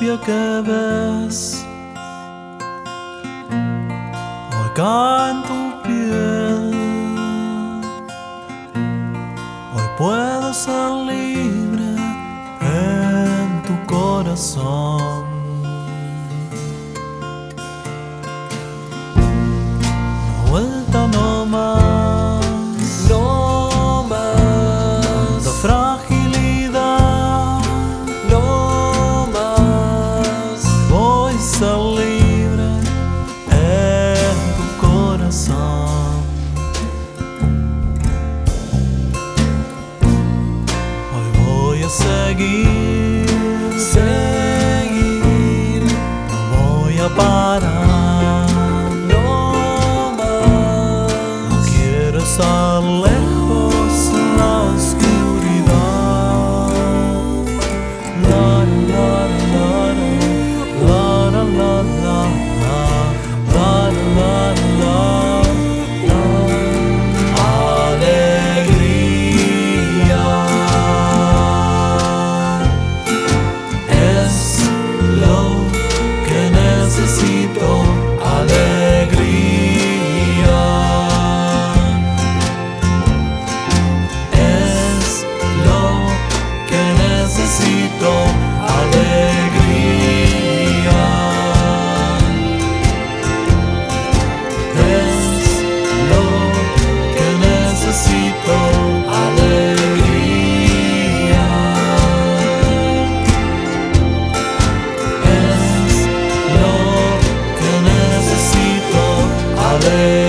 lluvia que ves hoy cae en tu piel. Hoy puedo ser libre en tu corazón. Una vuelta no más, no más, tanta fragilidad. no más. Voy a ser libre en tu corazón. Hoy voy a seguir, no voy a parar. No más. No quiero estar lejos en la oscuridad. La la la la la la la la la la la. Alegría es lo que necesito. Alegría es lo que necesito. Alegría es lo que necesito. Alegría es lo que necesito. Alegría.